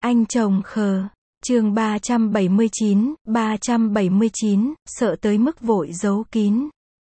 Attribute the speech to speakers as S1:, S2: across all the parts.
S1: Anh chồng khờ. Chương 379, sợ tới mức vội giấu kín.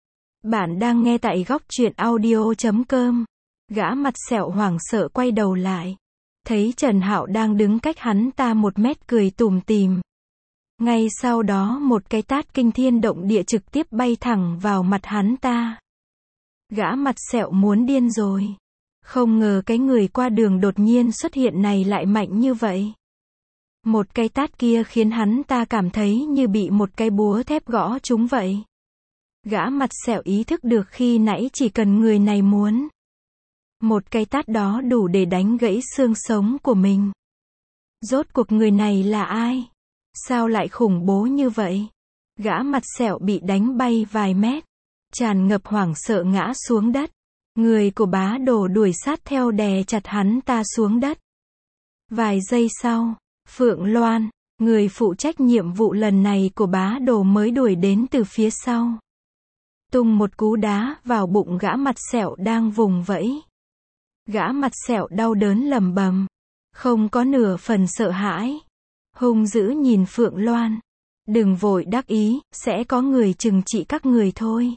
S1: Bạn đang nghe tại góc truyện audio.com. Gã mặt sẹo hoảng sợ quay đầu lại. Thấy Trần Hạo đang đứng cách hắn ta 1 mét cười tủm tỉm. Ngay sau đó một cái tát kinh thiên động địa trực tiếp bay thẳng vào mặt hắn ta. Gã mặt sẹo muốn điên rồi. Không ngờ cái người qua đường đột nhiên xuất hiện này lại mạnh như vậy. Một cái tát kia khiến hắn ta cảm thấy như bị một cái búa thép gõ trúng vậy. Gã mặt sẹo ý thức được khi nãy chỉ cần người này muốn. Một cái tát đó đủ để đánh gãy xương sống của mình. Rốt cuộc người này là ai? Sao lại khủng bố như vậy? Gã mặt sẹo bị đánh bay vài mét. Tràn ngập hoảng sợ ngã xuống đất. Người của Bá Đồ đuổi sát theo đè chặt hắn ta xuống đất. Vài giây sau, Phượng Loan, người phụ trách nhiệm vụ lần này của Bá Đồ mới đuổi đến từ phía sau. Tung một cú đá vào bụng gã mặt sẹo đang vùng vẫy. Gã mặt sẹo đau đớn lầm bầm. Không có nửa phần sợ hãi. Hung dữ nhìn Phượng Loan. Đừng vội đắc ý, sẽ có người trừng trị các người thôi.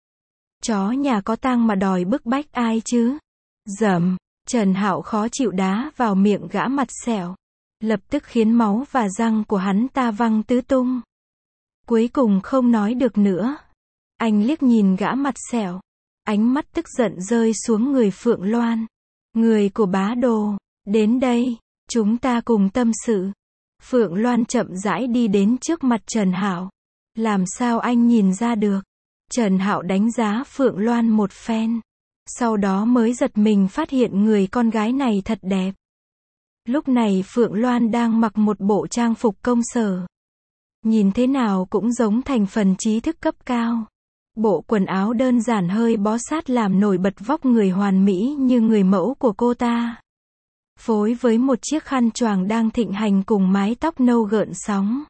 S1: Chó nhà có tang mà đòi bức bách ai chứ? Dầm, Trần Hạo khó chịu đá vào miệng gã mặt sẹo. Lập tức khiến máu và răng của hắn ta văng tứ tung. Cuối cùng không nói được nữa. Anh liếc nhìn gã mặt sẹo. Ánh mắt tức giận rơi xuống người Phượng Loan. Người của Bá Đồ, đến đây, chúng ta cùng tâm sự. Phượng Loan chậm rãi đi đến trước mặt Trần Hạo. Làm sao anh nhìn ra được? Trần Hạo đánh giá Phượng Loan một phen. Sau đó mới giật mình phát hiện người con gái này thật đẹp. Lúc này Phượng Loan đang mặc một bộ trang phục công sở. Nhìn thế nào cũng giống thành phần trí thức cấp cao. Bộ quần áo đơn giản hơi bó sát làm nổi bật vóc người hoàn mỹ như người mẫu của cô ta. Phối với một chiếc khăn choàng đang thịnh hành cùng mái tóc nâu gợn sóng.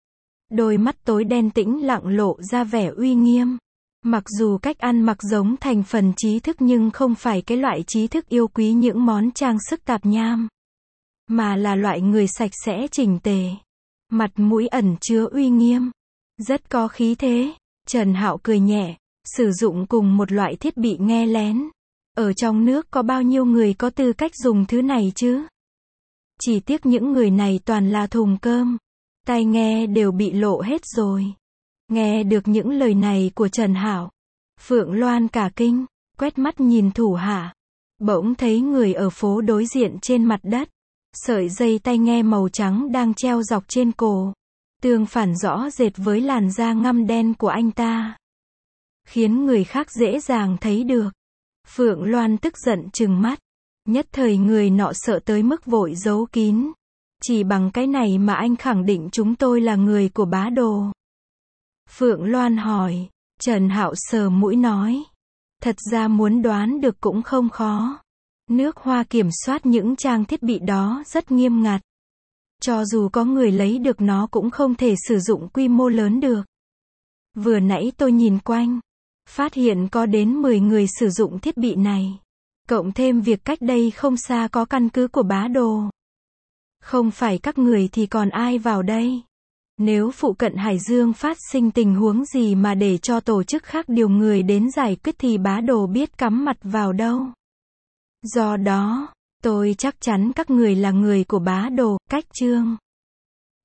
S1: Đôi mắt tối đen tĩnh lặng lộ ra vẻ uy nghiêm. Mặc dù cách ăn mặc giống thành phần trí thức nhưng không phải cái loại trí thức yêu quý những món trang sức tạp nham. Mà là loại người sạch sẽ chỉnh tề. Mặt mũi ẩn chứa uy nghiêm. Rất có khí thế. Trần Hạo cười nhẹ. Sử dụng cùng một loại thiết bị nghe lén. Ở trong nước có bao nhiêu người có tư cách dùng thứ này chứ? Chỉ tiếc những người này toàn là thùng cơm. Tai nghe đều bị lộ hết rồi. Nghe được những lời này của Trần Hạo. Phượng Loan cả kinh. Quét mắt nhìn thủ hạ. Bỗng thấy người ở phố đối diện trên mặt đất. Sợi dây tai nghe màu trắng đang treo dọc trên cổ. Tương phản rõ rệt với làn da ngăm đen của anh ta. Khiến người khác dễ dàng thấy được. Phượng Loan tức giận trừng mắt. Nhất thời người nọ sợ tới mức vội giấu kín. Chỉ bằng cái này mà anh khẳng định chúng tôi là người của Bá Đồ. Phượng Loan hỏi. Trần Hạo sờ mũi nói. Thật ra muốn đoán được cũng không khó. Nước Hoa kiểm soát những trang thiết bị đó rất nghiêm ngặt. Cho dù có người lấy được nó cũng không thể sử dụng quy mô lớn được. Vừa nãy tôi nhìn quanh. Phát hiện có đến 10 người sử dụng thiết bị này. Cộng thêm việc cách đây không xa có căn cứ của Bá Đồ. Không phải các người thì còn ai vào đây? Nếu phụ cận Hải Dương phát sinh tình huống gì mà để cho tổ chức khác điều người đến giải quyết thì Bá Đồ biết cắm mặt vào đâu. Do đó, tôi chắc chắn các người là người của Bá Đồ. Cách chương